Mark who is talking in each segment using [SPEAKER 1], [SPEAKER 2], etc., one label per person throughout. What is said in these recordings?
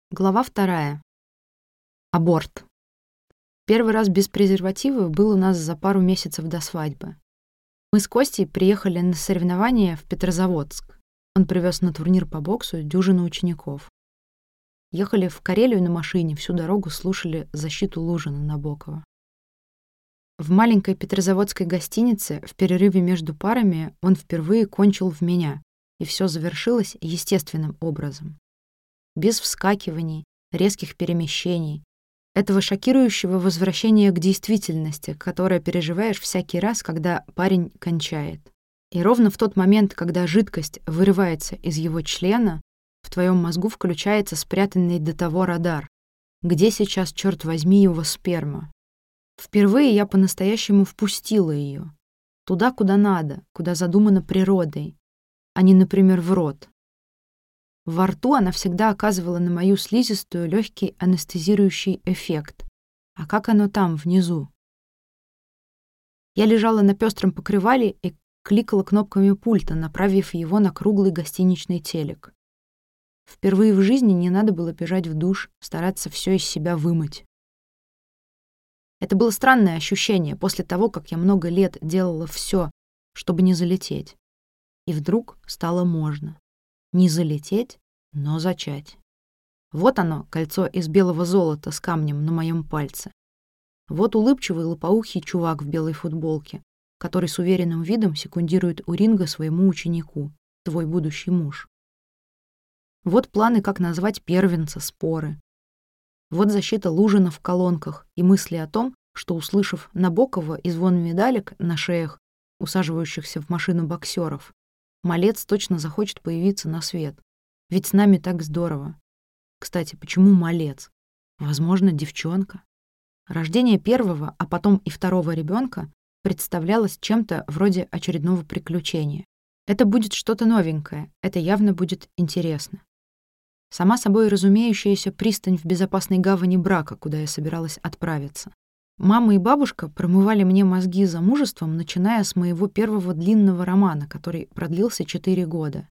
[SPEAKER 1] Глава 2. Аборт. Первый раз без презерватива был у нас за пару месяцев до свадьбы. Мы с Костей приехали на соревнования в Петрозаводск. Он привез на турнир по боксу дюжину учеников. Ехали в Карелию на машине, всю дорогу слушали защиту Лужина Набокова. В маленькой петрозаводской гостинице в перерыве между парами он впервые кончил в меня, и все завершилось естественным образом. Без вскакиваний, резких перемещений, этого шокирующего возвращения к действительности, которое переживаешь всякий раз, когда парень кончает. И ровно в тот момент, когда жидкость вырывается из его члена, в твоем мозгу включается спрятанный до того радар. Где сейчас, черт возьми, его сперма? Впервые я по-настоящему впустила ее. Туда, куда надо, куда задумано природой, а не, например, в рот. Во рту она всегда оказывала на мою слизистую легкий анестезирующий эффект. А как оно там, внизу? Я лежала на пестром покрывале и кликала кнопками пульта, направив его на круглый гостиничный телек. Впервые в жизни не надо было бежать в душ, стараться все из себя вымыть. Это было странное ощущение после того, как я много лет делала все, чтобы не залететь. И вдруг стало можно. Не залететь, но зачать. Вот оно, кольцо из белого золота с камнем на моем пальце. Вот улыбчивый лопоухий чувак в белой футболке, который с уверенным видом секундирует у ринга своему ученику, твой будущий муж. Вот планы, как назвать первенца, споры. Вот защита Лужина в колонках и мысли о том, что, услышав Набокова и звон медалек на шеях усаживающихся в машину боксеров, малец точно захочет появиться на свет. Ведь с нами так здорово. Кстати, почему малец? Возможно, девчонка. Рождение первого, а потом и второго ребенка представлялось чем-то вроде очередного приключения. Это будет что-то новенькое, это явно будет интересно. Сама собой разумеющаяся пристань в безопасной гавани брака, куда я собиралась отправиться. Мама и бабушка промывали мне мозги замужеством, начиная с моего первого длинного романа, который продлился 4 года.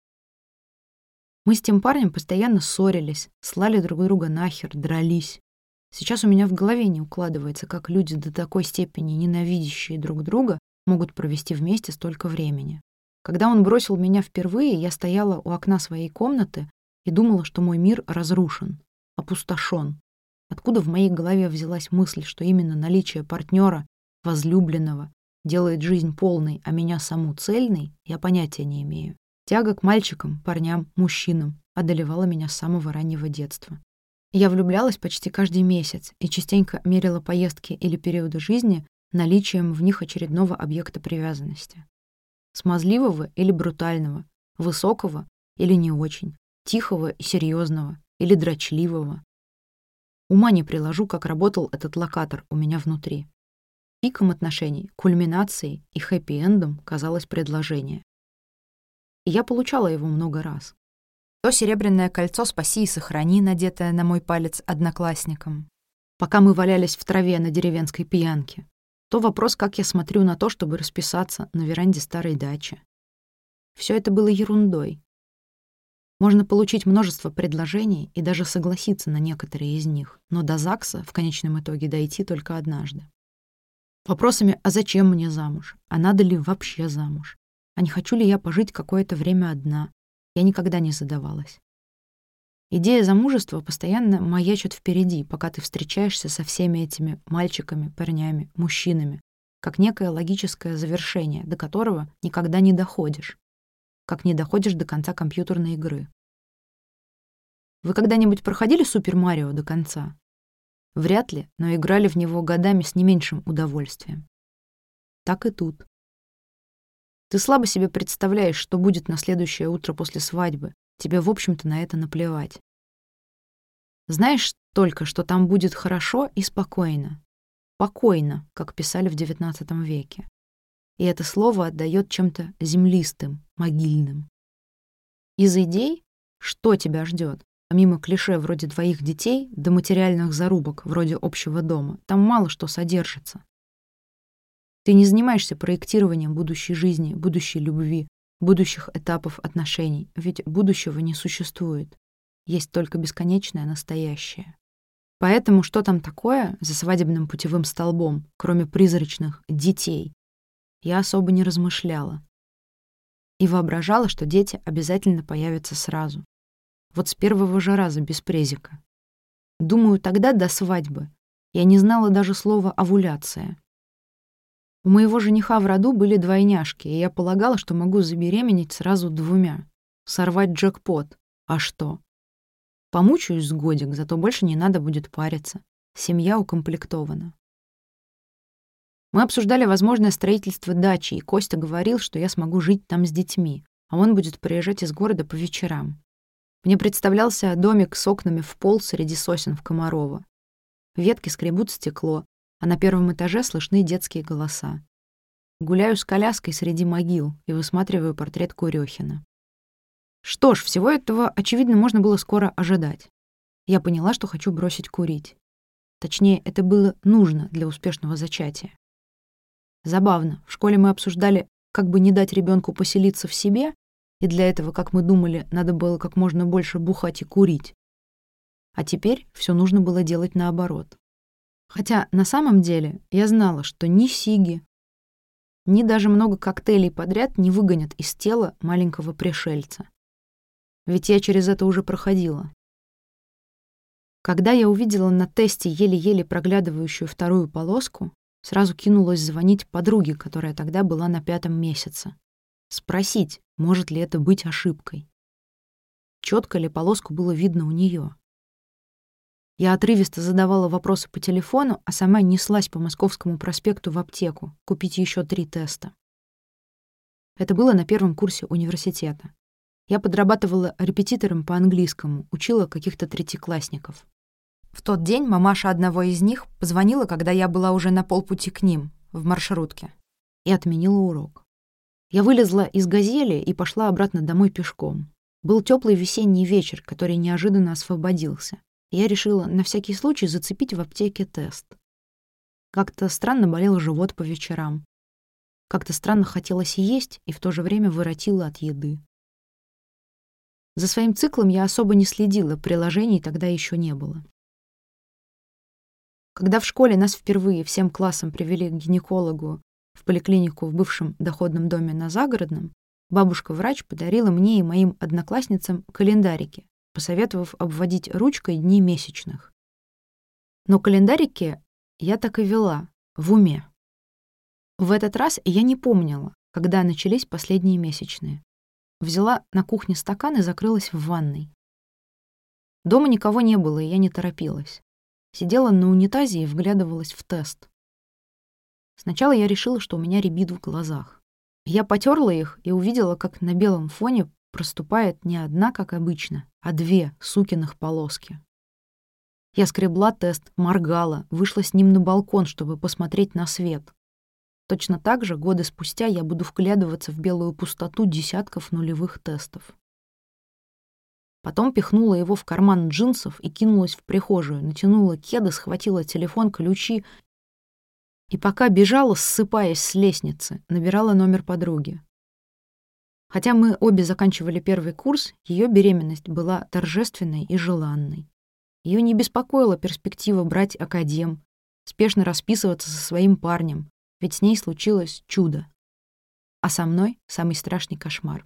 [SPEAKER 1] Мы с тем парнем постоянно ссорились, слали друг друга нахер, дрались. Сейчас у меня в голове не укладывается, как люди до такой степени ненавидящие друг друга могут провести вместе столько времени. Когда он бросил меня впервые, я стояла у окна своей комнаты и думала, что мой мир разрушен, опустошен. Откуда в моей голове взялась мысль, что именно наличие партнера, возлюбленного, делает жизнь полной, а меня саму цельной, я понятия не имею. Тяга к мальчикам, парням, мужчинам одолевала меня с самого раннего детства. Я влюблялась почти каждый месяц и частенько мерила поездки или периоды жизни наличием в них очередного объекта привязанности. Смазливого или брутального, высокого или не очень, тихого и серьезного или дрочливого. Ума не приложу, как работал этот локатор у меня внутри. Пиком отношений, кульминацией и хэппи-эндом казалось предложение. И я получала его много раз. То серебряное кольцо «Спаси и сохрани», надетое на мой палец одноклассникам, пока мы валялись в траве на деревенской пьянке. То вопрос, как я смотрю на то, чтобы расписаться на веранде старой дачи. Все это было ерундой. Можно получить множество предложений и даже согласиться на некоторые из них, но до ЗАГСа в конечном итоге дойти только однажды. Вопросами «а зачем мне замуж?», «а надо ли вообще замуж?», «а не хочу ли я пожить какое-то время одна?», я никогда не задавалась. Идея замужества постоянно маячит впереди, пока ты встречаешься со всеми этими мальчиками, парнями, мужчинами, как некое логическое завершение, до которого никогда не доходишь, как не доходишь до конца компьютерной игры. Вы когда-нибудь проходили Супер Марио до конца? Вряд ли, но играли в него годами с не меньшим удовольствием. Так и тут. Ты слабо себе представляешь, что будет на следующее утро после свадьбы. Тебе, в общем-то, на это наплевать. Знаешь только, что там будет хорошо и спокойно. Покойно, как писали в XIX веке. И это слово отдаёт чем-то землистым, могильным. Из идей, что тебя ждёт, помимо клише вроде двоих детей до материальных зарубок вроде общего дома, там мало что содержится. Ты не занимаешься проектированием будущей жизни, будущей любви, будущих этапов отношений, ведь будущего не существует. есть только бесконечное настоящее. Поэтому что там такое за свадебным путевым столбом, кроме призрачных детей, я особо не размышляла. И воображала, что дети обязательно появятся сразу. Вот с первого же раза, без презика. Думаю, тогда, до свадьбы, я не знала даже слова «овуляция». У моего жениха в роду были двойняшки, и я полагала, что могу забеременеть сразу 2, сорвать джекпот. А что? Помучаюсь с годик, зато больше не надо будет париться. Семья укомплектована. Мы обсуждали возможное строительство дачи, и Костя говорил, что я смогу жить там с детьми, а он будет приезжать из города по вечерам. Мне представлялся домик с окнами в пол среди сосен в Комарово. Ветки скребут стекло, а на первом этаже слышны детские голоса. Гуляю с коляской среди могил и высматриваю портрет Курёхина. Что ж, всего этого, очевидно, можно было скоро ожидать. Я поняла, что хочу бросить курить. Точнее, это было нужно для успешного зачатия. Забавно, в школе мы обсуждали, как бы не дать ребенку поселиться в себе, и для этого, как мы думали, надо было как можно больше бухать и курить. А теперь все нужно было делать наоборот. Хотя на самом деле я знала, что ни сиги, ни даже много коктейлей подряд не выгонят из тела маленького пришельца. Ведь я через это уже проходила. Когда я увидела на тесте еле-еле проглядывающую 2 полоску, сразу кинулась звонить подруге, которая тогда была на 5 месяце. Спросить, может ли это быть ошибкой. Чётко ли полоску было видно у неё. Я отрывисто задавала вопросы по телефону, а сама неслась по Московскому проспекту в аптеку купить ещё 3 теста. Это было на 1 курсе университета. Я подрабатывала репетитором по английскому, учила каких-то третьеклассников. В тот день мамаша одного из них позвонила, когда я была уже на полпути к ним, в маршрутке, и отменила урок. Я вылезла из «Газели» и пошла обратно домой пешком. Был тёплый весенний вечер, который неожиданно освободился. Я решила на всякий случай зацепить в аптеке тест. Как-то странно болел живот по вечерам. Как-то странно хотелось есть, и в то же время воротило от еды. За своим циклом я особо не следила, приложений тогда еще не было. Когда в школе нас впервые всем классом привели к гинекологу в поликлинику в бывшем доходном доме на Загородном, бабушка-врач подарила мне и моим одноклассницам календарики, посоветовав обводить ручкой дни месячных. Но календарики я так и вела, в уме. В этот раз я не помнила, когда начались последние месячные. Взяла на кухне стакан и закрылась в ванной. Дома никого не было, и я не торопилась. Сидела на унитазе и вглядывалась в тест. Сначала я решила, что у меня рябит в глазах. Я потёрла их и увидела, как на белом фоне проступает не одна, как обычно, а 2 сукиных полоски. Я скребла тест, моргала, вышла с ним на балкон, чтобы посмотреть на свет. Точно так же годы спустя я буду вглядываться в белую пустоту десятков нулевых тестов. Потом пихнула его в карман джинсов и кинулась в прихожую, натянула кеды, схватила телефон, ключи и пока бежала, ссыпаясь с лестницы, набирала номер подруги. Хотя мы обе заканчивали 1 курс, ее беременность была торжественной и желанной. Ее не беспокоила перспектива брать академ, спешно расписываться со своим парнем, ведь с ней случилось чудо. А со мной самый страшный кошмар.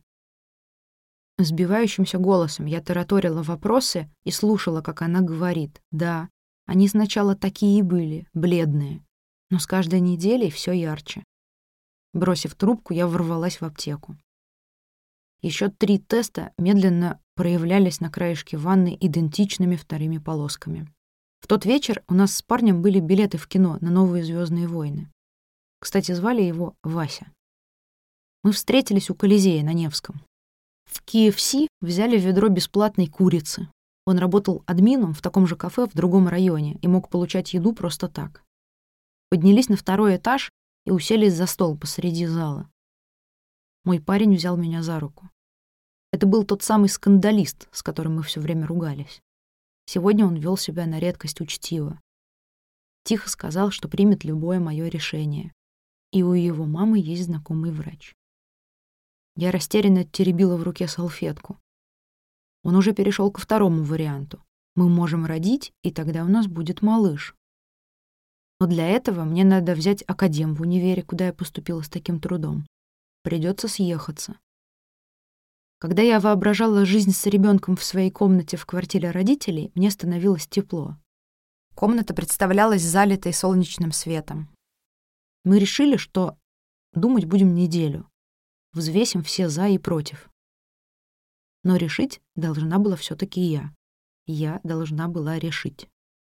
[SPEAKER 1] Сбивающимся голосом я тараторила вопросы и слушала, как она говорит. Да, они сначала такие и были, бледные, но с каждой неделей все ярче. Бросив трубку, я ворвалась в аптеку. Еще 3 теста медленно проявлялись на краешке ванны идентичными 2 полосками. В тот вечер у нас с парнем были билеты в кино на новые «Звездные войны». Кстати, звали его Вася. Мы встретились у Колизея на Невском. В KFC взяли ведро бесплатной курицы. Он работал админом в таком же кафе в другом районе и мог получать еду просто так. Поднялись на 2 этаж и уселись за стол посреди зала. Мой парень взял меня за руку. Это был тот самый скандалист, с которым мы все время ругались. Сегодня он вел себя на редкость учтиво. Тихо сказал, что примет любое мое решение. И у его мамы есть знакомый врач. Я растерянно теребила в руке салфетку. Он уже перешел ко второму варианту. Мы можем родить, и тогда у нас будет малыш. Но для этого мне надо взять академ в универе, куда я поступила с таким трудом. Придется съехаться. Когда я воображала жизнь с ребенком в своей комнате в квартире родителей, мне становилось тепло. Комната представлялась залитой солнечным светом. Мы решили, что думать будем неделю. Взвесим все «за» и «против». Но решить должна была все-таки я. Я должна была решить.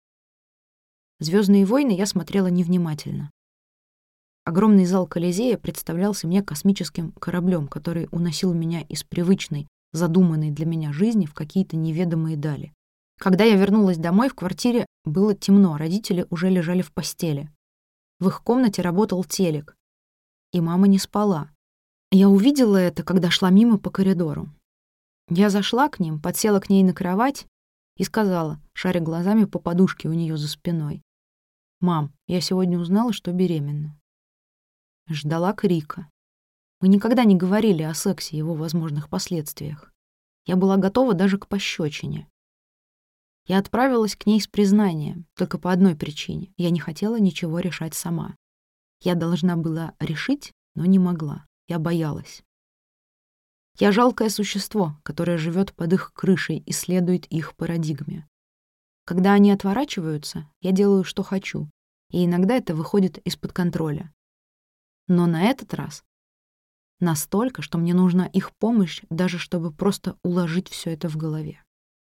[SPEAKER 1] «Звездные войны» я смотрела невнимательно. Огромный зал Колизея представлялся мне космическим кораблем, который уносил меня из привычной, задуманной для меня жизни в какие-то неведомые дали. Когда я вернулась домой, в квартире было темно, родители уже лежали в постели. В их комнате работал телек, и мама не спала. Я увидела это, когда шла мимо по коридору. Я зашла к ним, подсела к ней на кровать и сказала, шаря глазами по подушке у нее за спиной: «Мам, я сегодня узнала, что беременна». Ждала крика. Мы никогда не говорили о сексе и его возможных последствиях. Я была готова даже к пощечине. Я отправилась к ней с признанием, только по одной причине. Я не хотела ничего решать сама. Я должна была решить, но не могла. Я боялась. Я жалкое существо, которое живет под их крышей и следует их парадигме. Когда они отворачиваются, я делаю, что хочу, и иногда это выходит из-под контроля. Но на этот раз настолько, что мне нужна их помощь, даже чтобы просто уложить все это в голове.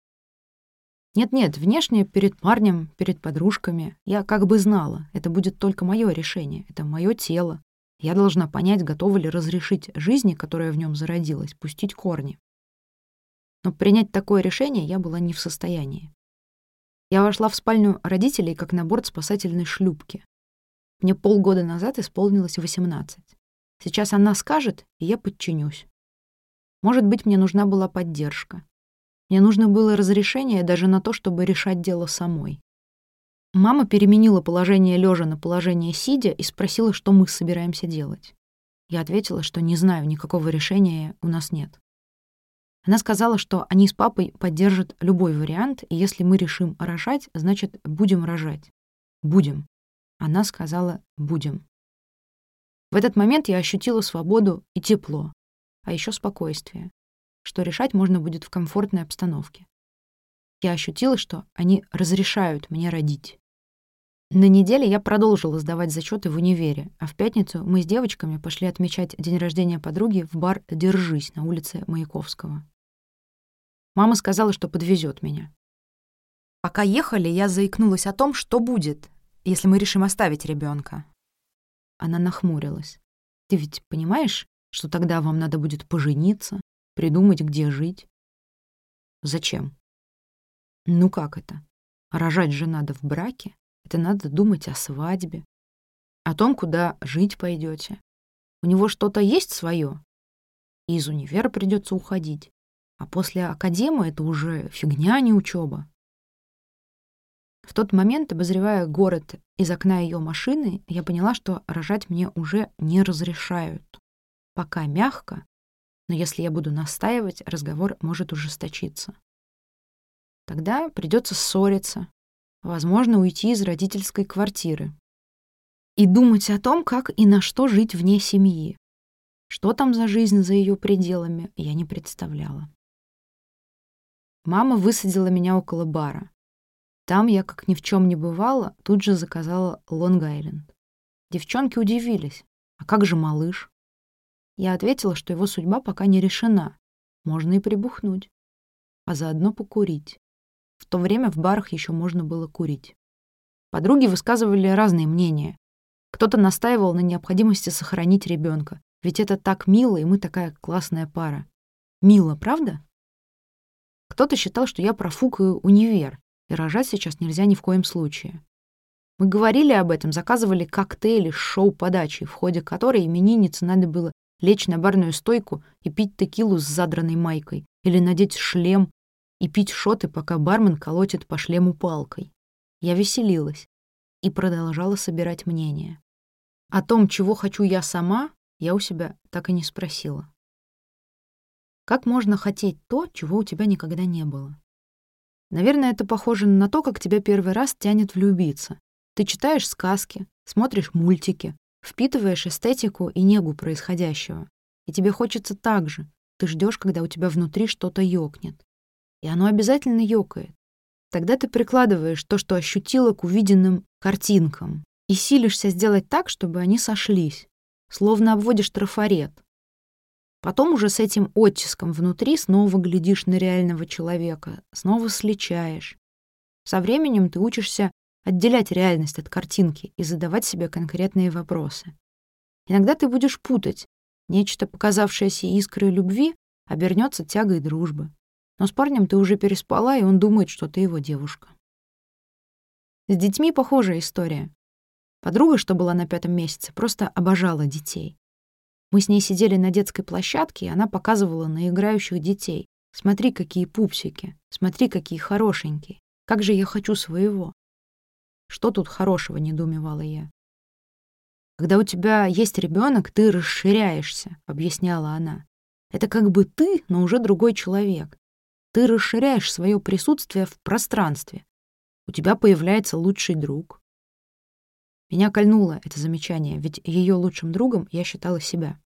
[SPEAKER 1] Нет-нет, внешне перед парнем, перед подружками я как бы знала, это будет только мое решение, это мое тело. Я должна понять, готова ли разрешить жизни, которая в нем зародилась, пустить корни. Но принять такое решение я была не в состоянии. Я вошла в спальню родителей как на борт спасательной шлюпки. Мне полгода назад исполнилось 18. Сейчас она скажет, и я подчинюсь. Может быть, мне нужна была поддержка. Мне нужно было разрешение даже на то, чтобы решать дело самой. Мама переменила положение лежа на положение сидя и спросила, что мы собираемся делать. Я ответила, что не знаю, никакого решения у нас нет. Она сказала, что они с папой поддержат любой вариант, и если мы решим рожать, значит, будем рожать. Будем. Она сказала «будем». В этот момент я ощутила свободу и тепло, а еще спокойствие, что решать можно будет в комфортной обстановке. Я ощутила, что они разрешают мне родить. На неделе я продолжила сдавать зачеты в универе, а в пятницу мы с девочками пошли отмечать день рождения подруги в бар «Держись» на улице Маяковского. Мама сказала, что подвезет меня. Пока ехали, я заикнулась о том, что будет, если мы решим оставить ребенка. Она нахмурилась. «Ты ведь понимаешь, что тогда вам надо будет пожениться, придумать, где жить?» «Зачем?» «Ну как это? Рожать же надо в браке. Это надо думать о свадьбе, о том, куда жить пойдете. У него что-то есть свое, и из универа придется уходить. А после академии это уже фигня, а не учеба». В тот момент, обозревая город из окна ее машины, я поняла, что рожать мне уже не разрешают. Пока мягко, но если я буду настаивать, разговор может ужесточиться. Тогда придется ссориться, возможно, уйти из родительской квартиры и думать о том, как и на что жить вне семьи. Что там за жизнь за ее пределами, я не представляла. Мама высадила меня около бара. Там я, как ни в чем не бывало, тут же заказала Лонг-Айленд. Девчонки удивились. «А как же малыш?» Я ответила, что его судьба пока не решена. Можно и прибухнуть, а заодно покурить. В то время в барах еще можно было курить. Подруги высказывали разные мнения. Кто-то настаивал на необходимости сохранить ребенка, ведь это так мило, и мы такая классная пара. Мило, правда? Кто-то считал, что я профукаю универ, и рожать сейчас нельзя ни в коем случае. Мы говорили об этом, заказывали коктейли с шоу-подачей, в ходе которой имениннице надо было лечь на барную стойку и пить текилу с задранной майкой, или надеть шлем и пить шоты, пока бармен колотит по шлему палкой. Я веселилась и продолжала собирать мнение. О том, чего хочу я сама, я у себя так и не спросила. Как можно хотеть то, чего у тебя никогда не было? Наверное, это похоже на то, как тебя первый раз тянет влюбиться. Ты читаешь сказки, смотришь мультики, впитываешь эстетику и негу происходящего. И тебе хочется так же. Ты ждешь, когда у тебя внутри что-то ёкнет. И оно обязательно ёкает. Тогда ты прикладываешь то, что ощутила, к увиденным картинкам и силишься сделать так, чтобы они сошлись, словно обводишь трафарет. Потом уже с этим оттиском внутри снова глядишь на реального человека, снова сличаешь. Со временем ты учишься отделять реальность от картинки и задавать себе конкретные вопросы. Иногда ты будешь путать. Нечто, показавшееся искрой любви, обернется тягой дружбы. Но с парнем ты уже переспала, и он думает, что ты его девушка. С детьми похожая история. Подруга, что была на 5-м месяце, просто обожала детей. Мы с ней сидели на детской площадке, и она показывала на играющих детей. Смотри, какие пупсики, смотри, какие хорошенькие. Как же я хочу своего. Что тут хорошего, недоумевала я. Когда у тебя есть ребенок, ты расширяешься, объясняла она. Это как бы ты, но уже другой человек. Ты расширяешь свое присутствие в пространстве. У тебя появляется лучший друг. Меня кольнуло это замечание, ведь ее лучшим другом я считала себя.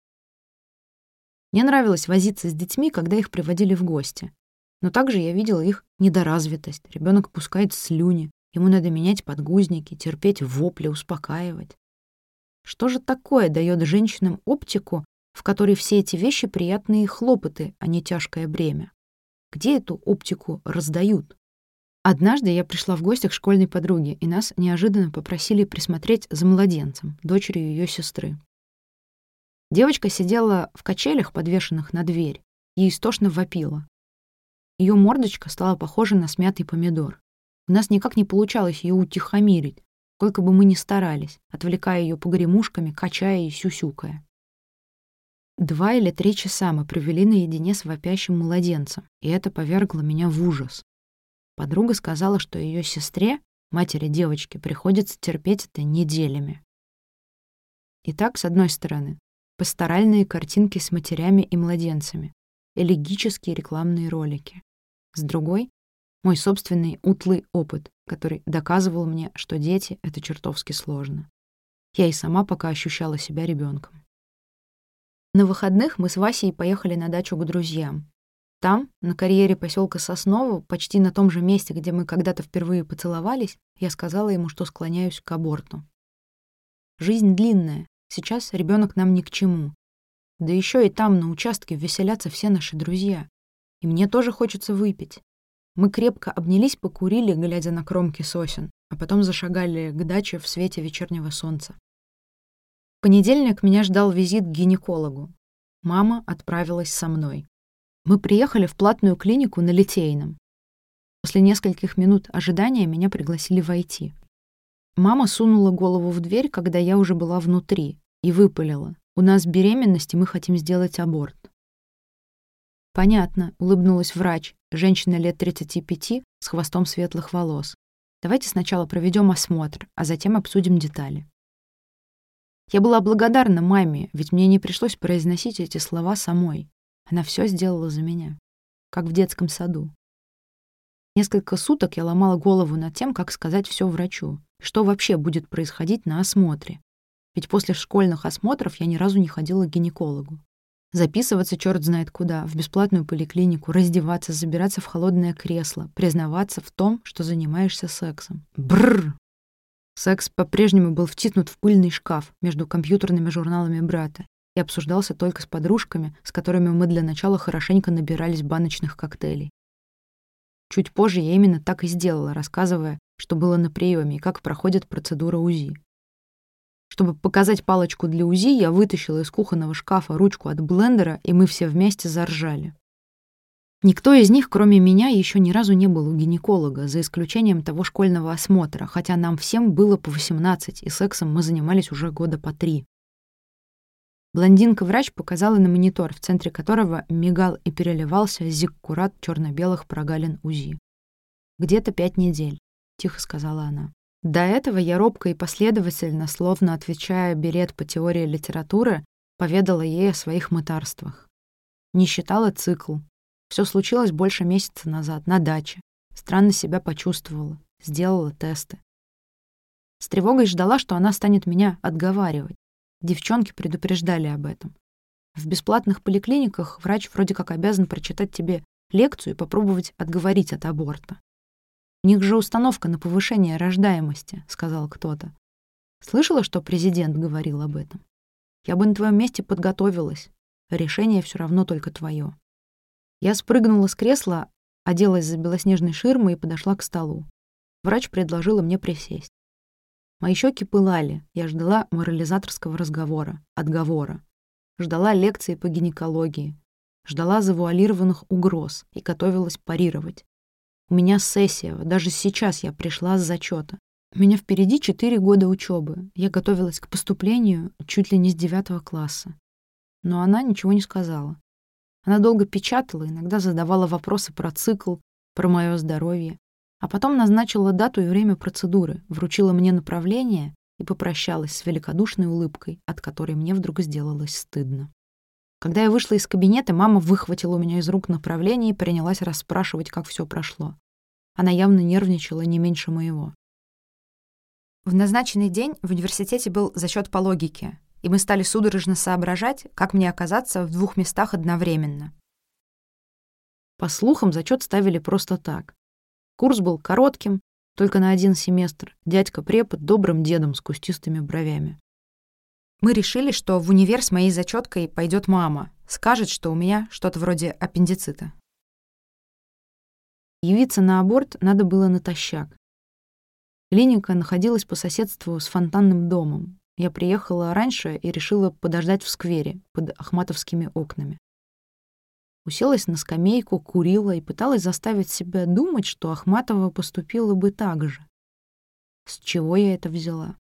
[SPEAKER 1] Мне нравилось возиться с детьми, когда их приводили в гости. Но также я видела их недоразвитость. Ребенок пускает слюни, ему надо менять подгузники, терпеть вопли, успокаивать. Что же такое дает женщинам оптику, в которой все эти вещи приятные хлопоты, а не тяжкое бремя? Где эту оптику раздают? Однажды я пришла в гости к школьной подруге, и нас неожиданно попросили присмотреть за младенцем, дочерью ее сестры. Девочка сидела в качелях, подвешенных на дверь, и истошно вопила. Ее мордочка стала похожа на смятый помидор. У нас никак не получалось ее утихомирить, сколько бы мы ни старались, отвлекая ее погремушками, качая и сюсюкая. 2 или 3 часа мы провели наедине с вопящим младенцем, и это повергло меня в ужас. Подруга сказала, что ее сестре, матери девочки, приходится терпеть это неделями. Итак, с одной стороны, пасторальные картинки с матерями и младенцами, элегические рекламные ролики. С другой — мой собственный утлый опыт, который доказывал мне, что дети — это чертовски сложно. Я и сама пока ощущала себя ребенком. На выходных мы с Васей поехали на дачу к друзьям. Там, на карьере поселка Сосново, почти на том же месте, где мы когда-то впервые поцеловались, я сказала ему, что склоняюсь к аборту. Жизнь длинная, сейчас ребенок нам ни к чему. Да еще и там, на участке, веселятся все наши друзья. И мне тоже хочется выпить. Мы крепко обнялись, покурили, глядя на кромки сосен, а потом зашагали к даче в свете вечернего солнца. В понедельник меня ждал визит к гинекологу. Мама отправилась со мной. Мы приехали в платную клинику на Литейном. После нескольких минут ожидания меня пригласили войти. Мама сунула голову в дверь, когда я уже была внутри, и выпалила: «У нас беременность, и мы хотим сделать аборт». «Понятно», — улыбнулась врач, женщина лет 35 с хвостом светлых волос. «Давайте сначала проведем осмотр, а затем обсудим детали». Я была благодарна маме, ведь мне не пришлось произносить эти слова самой. Она все сделала за меня, как в детском саду. Несколько суток я ломала голову над тем, как сказать все врачу, что вообще будет происходить на осмотре. Ведь после школьных осмотров я ни разу не ходила к гинекологу. Записываться черт знает куда, в бесплатную поликлинику, раздеваться, забираться в холодное кресло, признаваться в том, что занимаешься сексом. Бррр! Секс по-прежнему был втиснут в пыльный шкаф между компьютерными журналами брата и обсуждался только с подружками, с которыми мы для начала хорошенько набирались баночных коктейлей. Чуть позже я именно так и сделала, рассказывая, что было на приеме и как проходит процедура УЗИ. Чтобы показать палочку для УЗИ, я вытащила из кухонного шкафа ручку от блендера, и мы все вместе заржали. Никто из них, кроме меня, еще ни разу не был у гинеколога, за исключением того школьного осмотра, хотя нам всем было по 18, и сексом мы занимались уже года по 3. Блондинка-врач показала на монитор, в центре которого мигал и переливался зиккурат черно-белых прогалин УЗИ. «Где-то 5 недель», — тихо сказала она. До этого я робко и последовательно, словно отвечая берет по теории литературы, поведала ей о своих мытарствах. Не считала цикл. Все случилось больше месяца назад, на даче. Странно себя почувствовала. Сделала тесты. С тревогой ждала, что она станет меня отговаривать. Девчонки предупреждали об этом. В бесплатных поликлиниках врач вроде как обязан прочитать тебе лекцию и попробовать отговорить от аборта. «У них же установка на повышение рождаемости», — сказал кто-то. Слышала, что президент говорил об этом? Я бы на твоем месте подготовилась. Решение все равно только твое. Я спрыгнула с кресла, оделась за белоснежной ширмой и подошла к столу. Врач предложила мне присесть. Мои щеки пылали. Я ждала морализаторского разговора, отговора. Ждала лекции по гинекологии. Ждала завуалированных угроз и готовилась парировать. У меня сессия. Даже сейчас я пришла с зачета. У меня впереди 4 года учебы. Я готовилась к поступлению чуть ли не с 9 класса. Но она ничего не сказала. Она долго печатала, иногда задавала вопросы про цикл, про мое здоровье. А потом назначила дату и время процедуры, вручила мне направление и попрощалась с великодушной улыбкой, от которой мне вдруг сделалось стыдно. Когда я вышла из кабинета, мама выхватила у меня из рук направление и принялась расспрашивать, как все прошло. Она явно нервничала не меньше моего. В назначенный день в университете был зачет по логике, и мы стали судорожно соображать, как мне оказаться в 2 местах одновременно. По слухам, зачет ставили просто так. Курс был коротким, только на 1 семестр. Дядька-препод добрым дедом с кустистыми бровями. Мы решили, что в универ с моей зачеткой пойдет мама, скажет, что у меня что-то вроде аппендицита. Явиться на аборт надо было натощак. Клиника находилась по соседству с фонтанным домом. Я приехала раньше и решила подождать в сквере под ахматовскими окнами. Уселась на скамейку, курила и пыталась заставить себя думать, что Ахматова поступила бы так же. С чего я это взяла?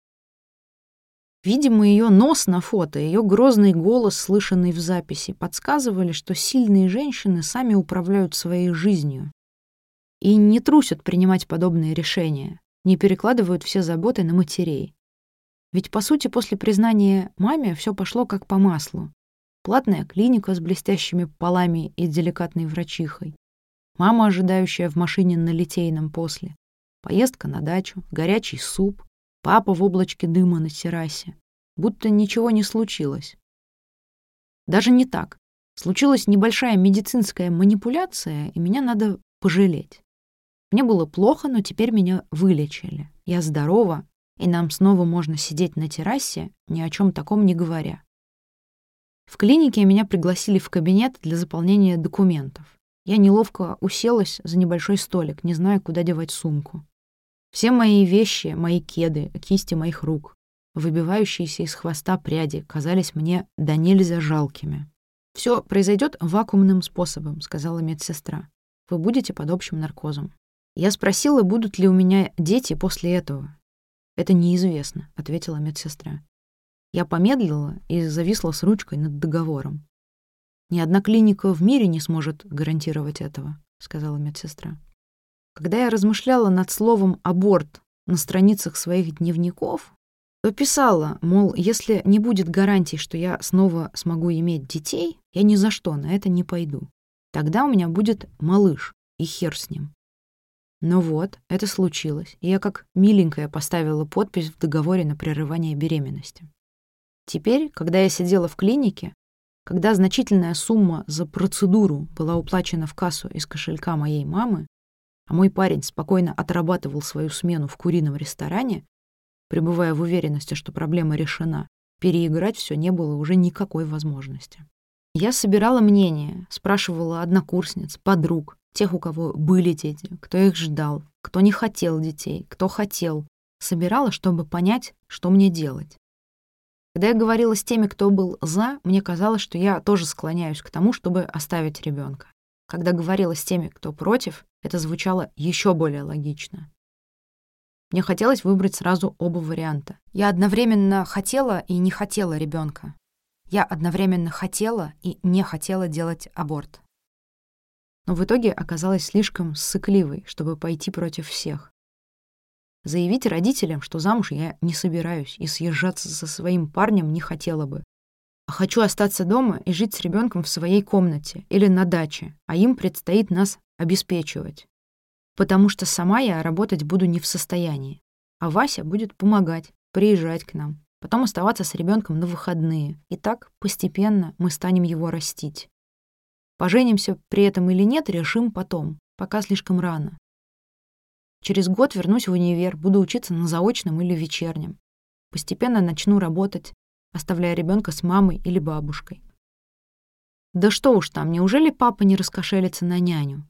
[SPEAKER 1] Видимо, ее нос на фото, ее грозный голос, слышанный в записи, подсказывали, что сильные женщины сами управляют своей жизнью и не трусят принимать подобные решения, не перекладывают все заботы на матерей. Ведь, по сути, после признания маме все пошло как по маслу. Платная клиника с блестящими полами и деликатной врачихой. Мама, ожидающая в машине на Литейном после. Поездка на дачу, горячий суп, папа в облачке дыма на террасе. Будто ничего не случилось. Даже не так. Случилась небольшая медицинская манипуляция, и меня надо пожалеть. Мне было плохо, но теперь меня вылечили. Я здорова, и нам снова можно сидеть на террасе, ни о чем таком не говоря. В клинике меня пригласили в кабинет для заполнения документов. Я неловко уселась за небольшой столик, не зная, куда девать сумку. Все мои вещи, мои кеды, кисти моих рук, выбивающиеся из хвоста пряди, казались мне до нельзя жалкими. «Все произойдет вакуумным способом», — сказала медсестра. «Вы будете под общим наркозом». Я спросила, будут ли у меня дети после этого. «Это неизвестно», — ответила медсестра. Я помедлила и зависла с ручкой над договором. «Ни одна клиника в мире не сможет гарантировать этого», — сказала медсестра. Когда я размышляла над словом «аборт» на страницах своих дневников, то писала, мол, если не будет гарантий, что я снова смогу иметь детей, я ни за что на это не пойду. Тогда у меня будет малыш, и хер с ним. Но вот, это случилось, и я как миленькая поставила подпись в договоре на прерывание беременности. Теперь, когда я сидела в клинике, когда значительная сумма за процедуру была уплачена в кассу из кошелька моей мамы, а мой парень спокойно отрабатывал свою смену в курином ресторане, пребывая в уверенности, что проблема решена, переиграть все не было уже никакой возможности. Я собирала мнения, спрашивала однокурсниц, подруг, тех, у кого были дети, кто их ждал, кто не хотел детей, кто хотел. Собирала, чтобы понять, что мне делать. Когда я говорила с теми, кто был «за», мне казалось, что я тоже склоняюсь к тому, чтобы оставить ребенка. Когда говорила с теми, кто против, это звучало еще более логично. Мне хотелось выбрать сразу оба варианта. Я одновременно хотела и не хотела ребенка. Я одновременно хотела и не хотела делать аборт. Но в итоге оказалась слишком ссыкливой, чтобы пойти против всех. Заявить родителям, что замуж я не собираюсь и съезжаться со своим парнем не хотела бы. А хочу остаться дома и жить с ребенком в своей комнате или на даче, а им предстоит нас обеспечивать. Потому что сама я работать буду не в состоянии. А Вася будет помогать, приезжать к нам, потом оставаться с ребенком на выходные. И так постепенно мы станем его растить. Поженимся при этом или нет, решим потом, пока слишком рано. Через год вернусь в универ, буду учиться на заочном или вечернем. Постепенно начну работать, оставляя ребенка с мамой или бабушкой. Да что уж там, неужели папа не раскошелится на няню?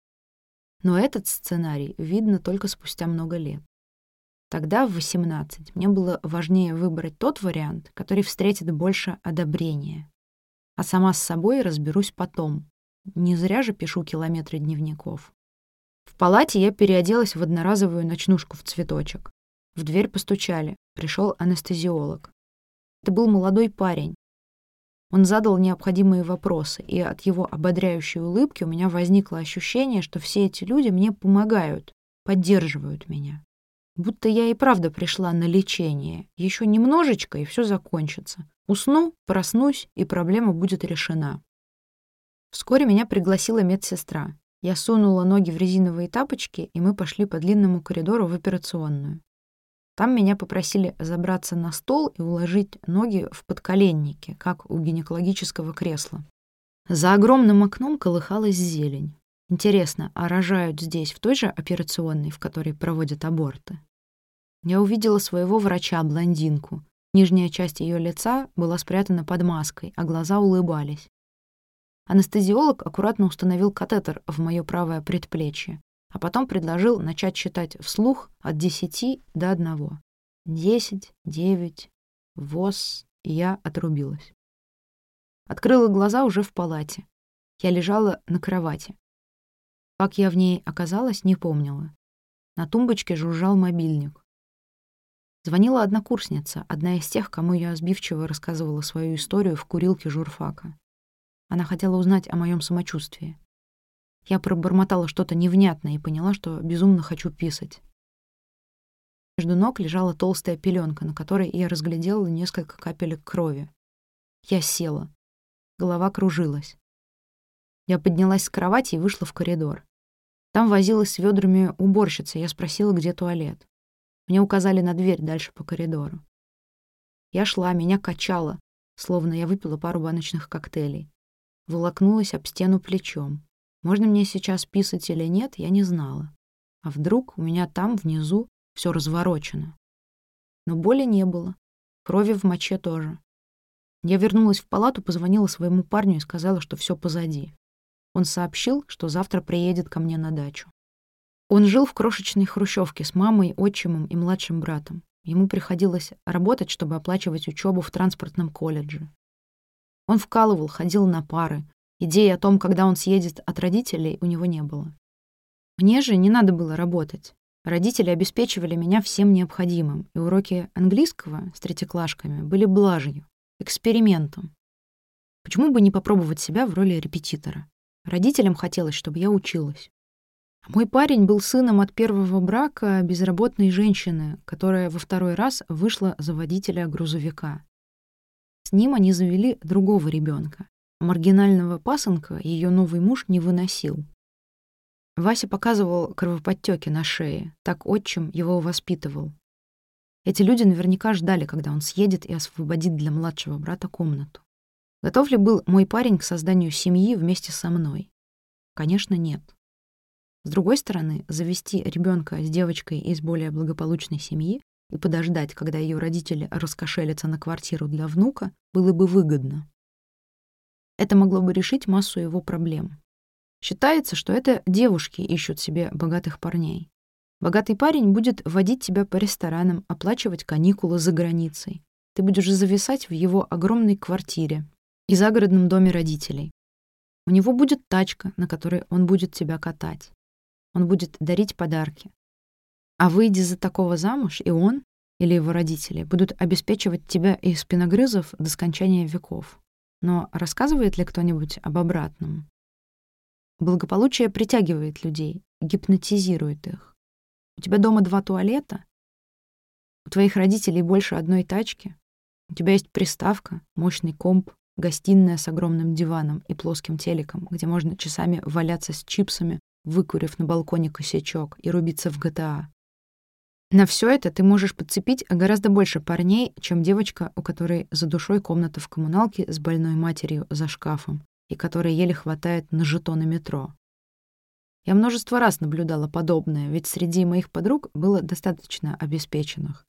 [SPEAKER 1] Но этот сценарий видно только спустя много лет. Тогда, в 18, мне было важнее выбрать тот вариант, который встретит больше одобрения. А сама с собой разберусь потом. Не зря же пишу километры дневников. В палате я переоделась в одноразовую ночнушку в цветочек. В дверь постучали. Пришел анестезиолог. Это был молодой парень. Он задал необходимые вопросы, и от его ободряющей улыбки у меня возникло ощущение, что все эти люди мне помогают, поддерживают меня. Будто я и правда пришла на лечение. Еще немножечко, и все закончится. Усну, проснусь, и проблема будет решена. Вскоре меня пригласила медсестра. Я сунула ноги в резиновые тапочки, и мы пошли по длинному коридору в операционную. Там меня попросили забраться на стол и уложить ноги в подколенники, как у гинекологического кресла. За огромным окном колыхалась зелень. Интересно, а рожают здесь, в той же операционной, в которой проводят аборты? Я увидела своего врача-блондинку. Нижняя часть ее лица была спрятана под маской, а глаза улыбались. Анестезиолог аккуратно установил катетер в моё правое предплечье, а потом предложил начать считать вслух от 10 до 1. 10, 9, ВОЗ, и я отрубилась. Открыла глаза уже в палате. Я лежала на кровати. Как я в ней оказалась, не помнила. На тумбочке жужжал мобильник. Звонила однокурсница, одна из тех, кому я сбивчиво рассказывала свою историю в курилке журфака. Она хотела узнать о моем самочувствии. Я пробормотала что-то невнятное и поняла, что безумно хочу писать. Между ног лежала толстая пеленка, на которой я разглядела несколько капелек крови. Я села. Голова кружилась. Я поднялась с кровати и вышла в коридор. Там возилась с ведрами уборщица, я спросила, где туалет. Мне указали на дверь дальше по коридору. Я шла, меня качало, словно я выпила пару баночных коктейлей. Волокнулась об стену плечом. Можно мне сейчас писать или нет, я не знала. А вдруг у меня там, внизу, все разворочено? Но боли не было. Крови в моче тоже. Я вернулась в палату, позвонила своему парню и сказала, что все позади. Он сообщил, что завтра приедет ко мне на дачу. Он жил в крошечной хрущевке с мамой, отчимом и младшим братом. Ему приходилось работать, чтобы оплачивать учебу в транспортном колледже. Он вкалывал, ходил на пары. Идеи о том, когда он съедет от родителей, у него не было. Мне же не надо было работать. Родители обеспечивали меня всем необходимым, и уроки английского с третьеклашками были блажью, экспериментом. Почему бы не попробовать себя в роли репетитора? Родителям хотелось, чтобы я училась. Мой парень был сыном от первого брака безработной женщины, которая во второй раз вышла за водителя грузовика. С ним они завели другого ребенка. Маргинального пасынка ее новый муж не выносил. Вася показывал кровоподтёки на шее, так отчим его воспитывал. Эти люди наверняка ждали, когда он съедет и освободит для младшего брата комнату. Готов ли был мой парень к созданию семьи вместе со мной? Конечно, нет. С другой стороны, завести ребенка с девочкой из более благополучной семьи и подождать, когда ее родители раскошелятся на квартиру для внука, было бы выгодно. Это могло бы решить массу его проблем. Считается, что это девушки ищут себе богатых парней. Богатый парень будет водить тебя по ресторанам, оплачивать каникулы за границей. Ты будешь зависать в его огромной квартире и загородном доме родителей. У него будет тачка, на которой он будет тебя катать. Он будет дарить подарки. А выйдя за такого замуж, и он или его родители будут обеспечивать тебя из спиногрызов до скончания веков. Но рассказывает ли кто-нибудь об обратном? Благополучие притягивает людей, гипнотизирует их. У тебя дома 2 туалета? У твоих родителей больше одной тачки? У тебя есть приставка, мощный комп, гостиная с огромным диваном и плоским телеком, где можно часами валяться с чипсами, выкурив на балконе косячок и рубиться в GTA. На все это ты можешь подцепить гораздо больше парней, чем девочка, у которой за душой комната в коммуналке с больной матерью за шкафом и которой еле хватает на жетоны метро. Я множество раз наблюдала подобное, ведь среди моих подруг было достаточно обеспеченных.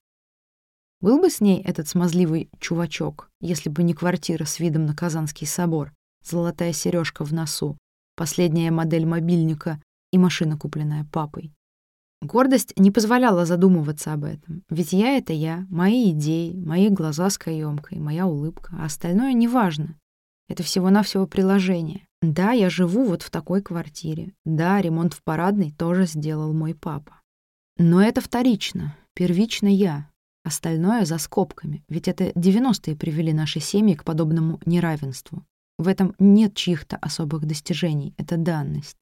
[SPEAKER 1] Был бы с ней этот смазливый чувачок, если бы не квартира с видом на Казанский собор, золотая сережка в носу, последняя модель мобильника и машина, купленная папой. Гордость не позволяла задумываться об этом, ведь я — это я, мои идеи, мои глаза с каемкой, моя улыбка, а остальное неважно. Это всего-навсего приложение. Да, я живу вот в такой квартире. Да, ремонт в парадной тоже сделал мой папа. Но это вторично, первично я. Остальное за скобками, ведь это 90-е привели наши семьи к подобному неравенству. В этом нет чьих-то особых достижений, это данность.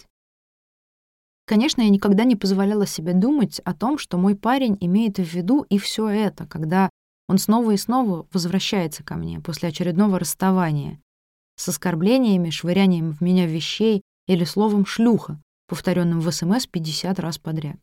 [SPEAKER 1] Конечно, я никогда не позволяла себе думать о том, что мой парень имеет в виду и все это, когда он снова и снова возвращается ко мне после очередного расставания с оскорблениями, швырянием в меня вещей или словом «шлюха», повторенным в СМС 50 раз подряд.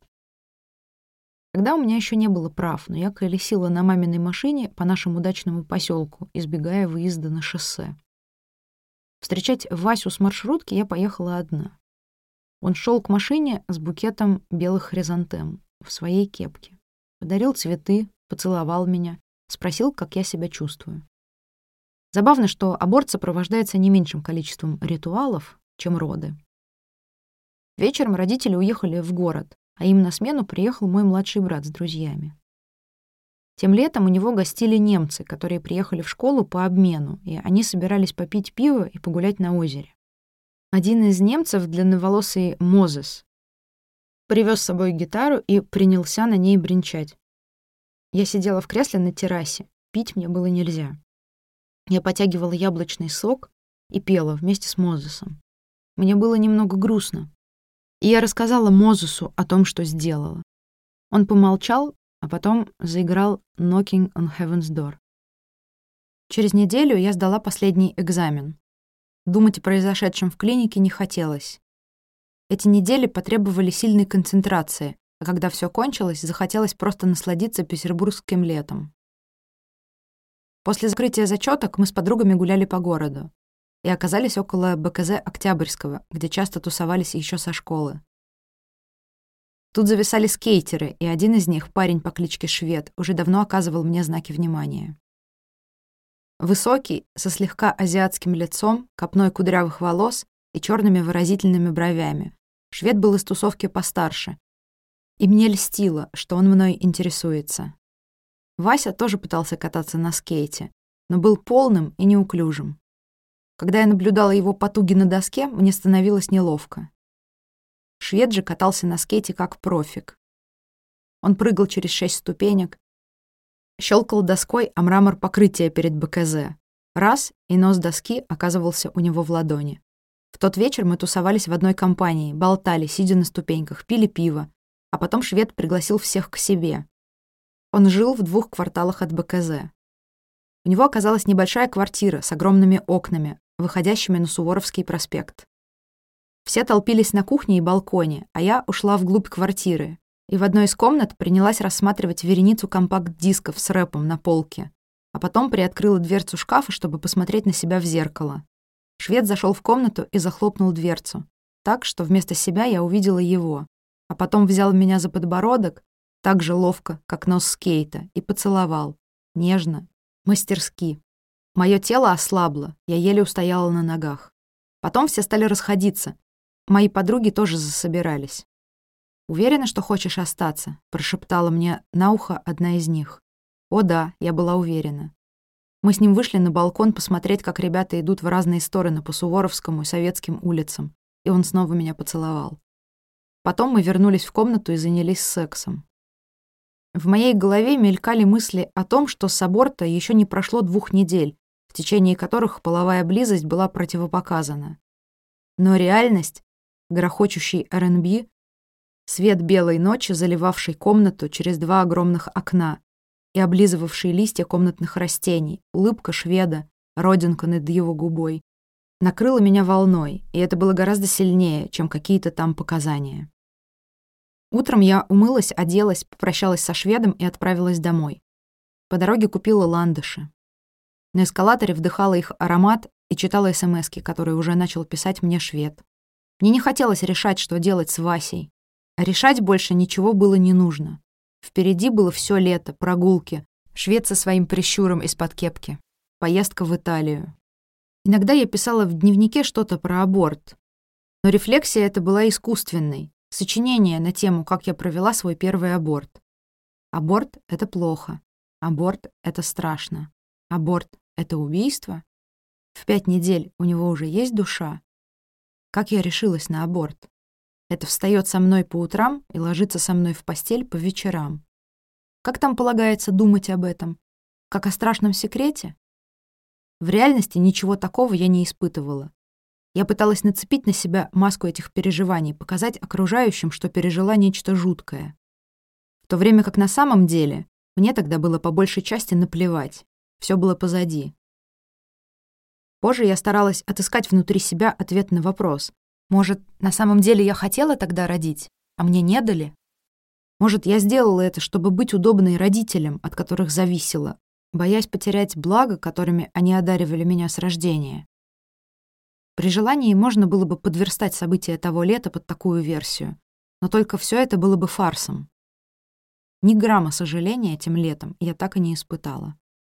[SPEAKER 1] Тогда у меня еще не было прав, но я колесила на маминой машине по нашему дачному поселку, избегая выезда на шоссе. Встречать Васю с маршрутки я поехала одна. Он шел к машине с букетом белых хризантем в своей кепке. Подарил цветы, поцеловал меня, спросил, как я себя чувствую. Забавно, что аборт сопровождается не меньшим количеством ритуалов, чем роды. Вечером родители уехали в город, а им на смену приехал мой младший брат с друзьями. Тем летом у него гостили немцы, которые приехали в школу по обмену, и они собирались попить пиво и погулять на озере. Один из немцев, длинноволосый Мозес, привез с собой гитару и принялся на ней бренчать. Я сидела в кресле на террасе, пить мне было нельзя. Я потягивала яблочный сок и пела вместе с Мозесом. Мне было немного грустно. И я рассказала Мозесу о том, что сделала. Он помолчал, а потом заиграл «Knocking on Heaven's Door». Через неделю я сдала последний экзамен. Думать о произошедшем в клинике не хотелось. Эти недели потребовали сильной концентрации, а когда все кончилось, захотелось просто насладиться петербургским летом. После закрытия зачеток мы с подругами гуляли по городу и оказались около БКЗ Октябрьского, где часто тусовались еще со школы. Тут зависали скейтеры, и один из них, парень по кличке Швед, уже давно оказывал мне знаки внимания. Высокий, со слегка азиатским лицом, копной кудрявых волос и черными выразительными бровями. Швед был из тусовки постарше. И мне льстило, что он мной интересуется. Вася тоже пытался кататься на скейте, но был полным и неуклюжим. Когда я наблюдала его потуги на доске, мне становилось неловко. Швед же катался на скейте как профик. Он прыгал через 6 ступенек, щелкал доской о мрамор покрытия перед БКЗ. Раз, и нос доски оказывался у него в ладони. В тот вечер мы тусовались в одной компании, болтали, сидя на ступеньках, пили пиво, а потом Швед пригласил всех к себе. Он жил в 2 кварталах от БКЗ. У него оказалась небольшая квартира с огромными окнами, выходящими на Суворовский проспект. Все толпились на кухне и балконе, а я ушла вглубь квартиры и в одной из комнат принялась рассматривать вереницу компакт-дисков с рэпом на полке, а потом приоткрыла дверцу шкафа, чтобы посмотреть на себя в зеркало. Швед зашел в комнату и захлопнул дверцу, так, что вместо себя я увидела его, а потом взял меня за подбородок, так же ловко, как нос скейта, и поцеловал, нежно, мастерски. Мое тело ослабло, я еле устояла на ногах. Потом все стали расходиться. Мои подруги тоже засобирались. «Уверена, что хочешь остаться?» — прошептала мне на ухо одна из них. О да, я была уверена. Мы с ним вышли на балкон посмотреть, как ребята идут в разные стороны по Суворовскому и Советским улицам, и он снова меня поцеловал. Потом мы вернулись в комнату и занялись сексом. В моей голове мелькали мысли о том, что с аборта еще не прошло 2 недель, в течение которых половая близость была противопоказана. Но реальность, грохочущий R&B, свет белой ночи, заливавший комнату через 2 огромных окна, и облизывавший листья комнатных растений, улыбка шведа, родинка над его губой, накрыла меня волной, и это было гораздо сильнее, чем какие-то там показания. Утром я умылась, оделась, попрощалась со шведом и отправилась домой. По дороге купила ландыши. На эскалаторе вдыхала их аромат и читала смски, которые уже начал писать мне швед. Мне не хотелось решать, что делать с Васей. А решать больше ничего было не нужно. Впереди было все лето, прогулки, швед со своим прищуром из-под кепки, поездка в Италию. Иногда я писала в дневнике что-то про аборт, но рефлексия эта была искусственной, сочинение на тему, как я провела свой первый аборт. Аборт — это плохо. Аборт — это страшно. Аборт — это убийство. В 5 недель у него уже есть душа. Как я решилась на аборт? Это встает со мной по утрам и ложится со мной в постель по вечерам. Как там полагается думать об этом? Как о страшном секрете? В реальности ничего такого я не испытывала. Я пыталась нацепить на себя маску этих переживаний, показать окружающим, что пережила нечто жуткое. В то время как на самом деле мне тогда было по большей части наплевать. Все было позади. Позже я старалась отыскать внутри себя ответ на вопрос. Может, на самом деле я хотела тогда родить, а мне не дали? Может, я сделала это, чтобы быть удобной родителям, от которых зависела, боясь потерять благо, которыми они одаривали меня с рождения? При желании можно было бы подверстать события того лета под такую версию, но только все это было бы фарсом. Ни грамма сожаления тем летом я так и не испытала.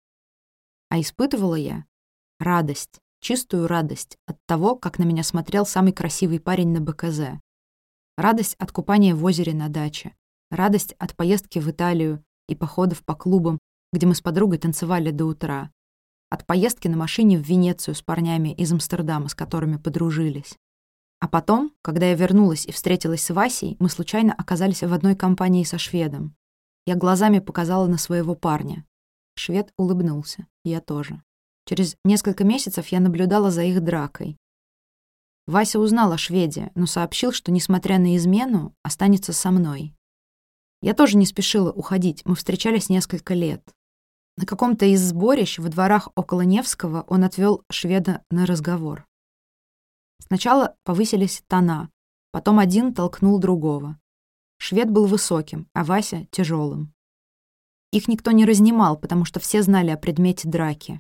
[SPEAKER 1] А испытывала я радость, чистую радость от того, как на меня смотрел самый красивый парень на БКЗ. Радость от купания в озере на даче. Радость от поездки в Италию и походов по клубам, где мы с подругой танцевали до утра. От поездки на машине в Венецию с парнями из Амстердама, с которыми подружились. А потом, когда я вернулась и встретилась с Васей, мы случайно оказались в одной компании со шведом. Я глазами показала на своего парня. Швед улыбнулся. Я тоже. Через несколько месяцев я наблюдала за их дракой. Вася узнал о шведе, но сообщил, что, несмотря на измену, останется со мной. Я тоже не спешила уходить, мы встречались несколько лет. На каком-то из сборищ во дворах около Невского он отвел шведа на разговор. Сначала повысились тона, потом один толкнул другого. Швед был высоким, а Вася — тяжелым. Их никто не разнимал, потому что все знали о предмете драки.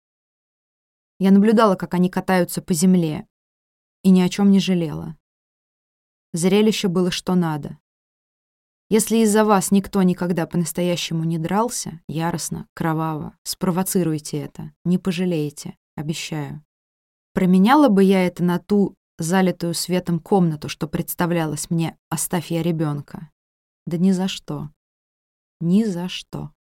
[SPEAKER 1] Я наблюдала, как они катаются по земле, и ни о чем не жалела. Зрелище было что надо. Если из-за вас никто никогда по-настоящему не дрался, яростно, кроваво, спровоцируйте это, не пожалеете, обещаю. Променяла бы я это на ту залитую светом комнату, что представлялась мне, оставь я ребенка. Да ни за что. Ни за что.